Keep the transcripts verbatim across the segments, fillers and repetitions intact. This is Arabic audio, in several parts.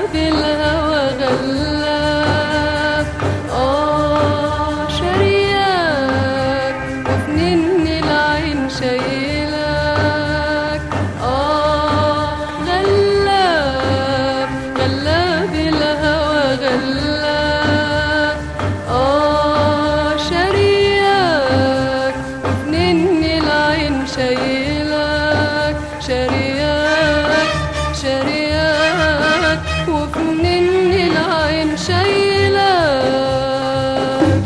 بالهوى غلاك، آه شارياك وفي نن العين شايلاك، آه غلاك غلاك بالهوى غلاك، آه شارياك وفي نن العين شايلاك، شارياك شارياك وفي نن العين شايلاك.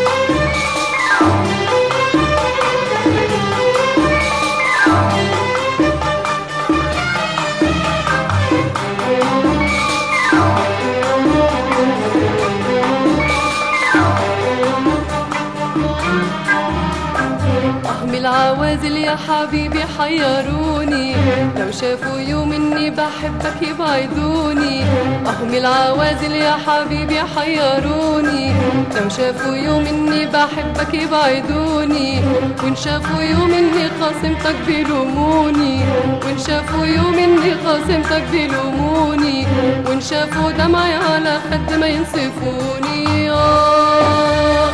أهم العوازل يا حبيبي حيروني، لو شافوا يوم إني بحبك يبعدوني. أهم العوازل يا حبيبي حيروني، لو شافوا يوم إني بحبك يبعدوني. وإن شافوا يوم إني خاصمتك بيلوموني، وإن شافوا يوم إني خاصمتك بيلوموني. وإن شافوا دمعي على خد ما ينصفوني. آه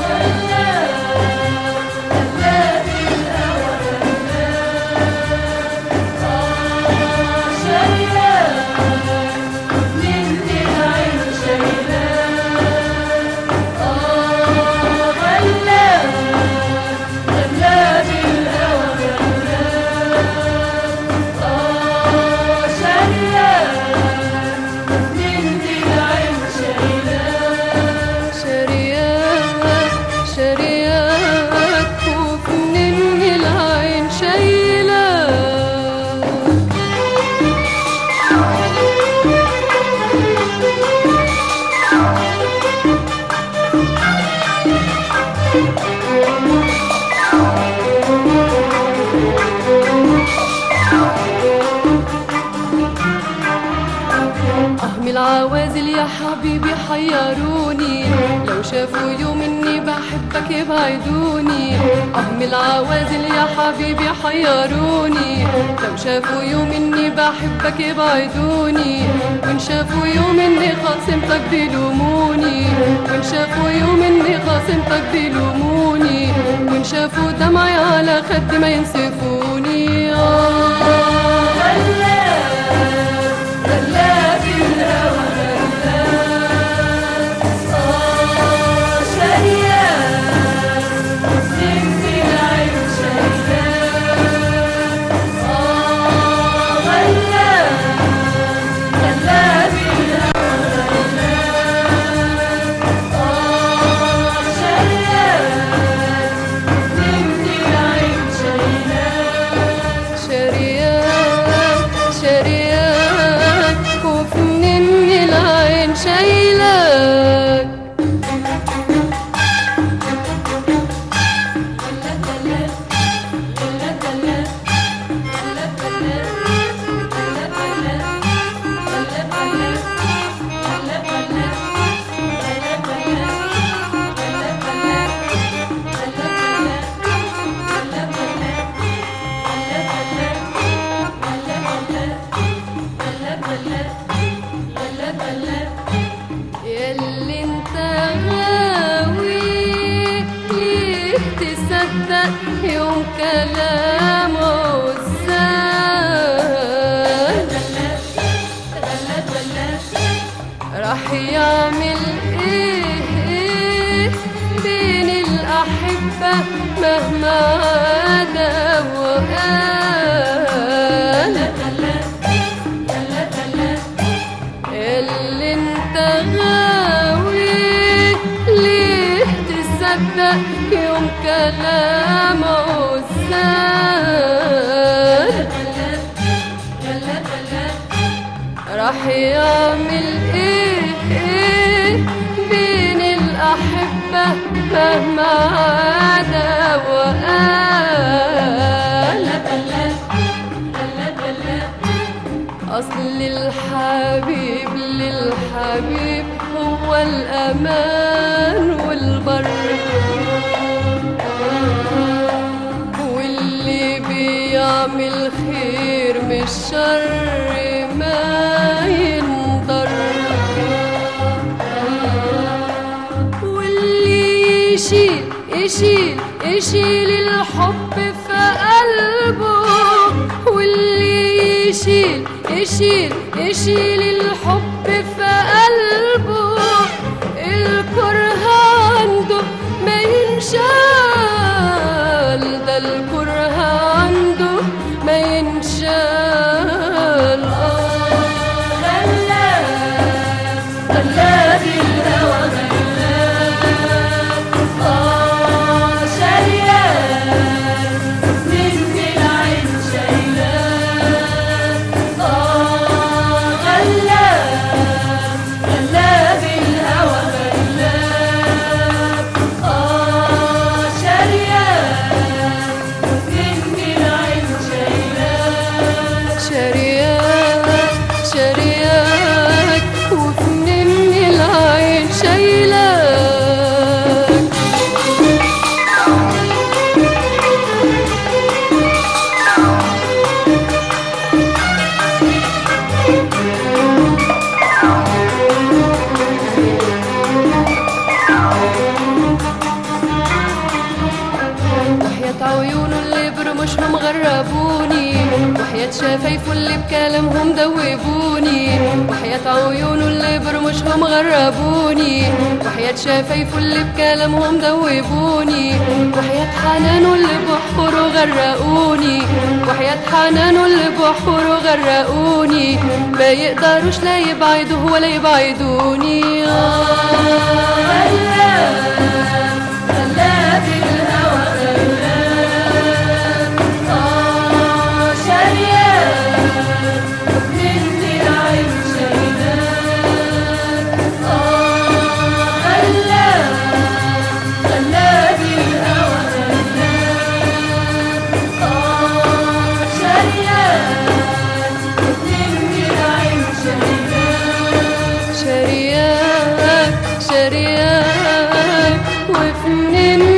العوازل يا حبيبي حيروني، لو شافوا يوم إني بحبك يبعدوني. أهم العوازل يا حبيبي حيروني، لو شافوا يوم إني بحبك يبعدوني. وإن شافوا يوم إني خاصمتك بيلوموني، وإن شافوا يوم إني خاصمتك بيلوموني. وإن شافوا دمعي على خد ما ينصفوني. آه شايلك. ياللي انت غاوي ليه تصدق يوم كلامه الزاد، راح يعمل ايه ايه بين الأحبة مهما عدا وقال. اللي انت غاوي ليه تصدق يوم كلامه الزاد، راح يعمل ايه ايه بين الأحبة مهما عدا وقال. أصل الحبيب للحبيب هو الأمان والبر، واللي بيعمل خير مش شر ما ينضر. يشيل يشيل يشيل الحب في قلبه، واللي يشيل يشيل يشيل الحب في قلبه، الكره عنده ما ينشال، ده الكره عنده ما ينشال. آه غلاب غلاب الهوى غلاب، آه شريان من العين شايلاه، آه غلاب غلاب الهوى غلاب، آه شريان من العين شايلاه، شريان شريان وفنن العين شايلاك. وحياة عيونه اللي برمشهم غربوني، وحياة شفايفه اللي بكلامهم دوبوني، وحياة عيونه اللي برمشهم غربوني، وحياة شفايفه اللي بكلامهم دوبوني، وحياة حنانه اللي بحوره غرقوني، وحياة حنانه اللي بحوره غرقوني، ما يقدروش لا يبعدوه ولا يبعدوني. آه غلاب غلاب الهوى غلاب، آه شريان من العين شايلاك، آه غلاب غلاب الهوى غلاب، آه شريان من العين شايلاك، شريان شريان وفنن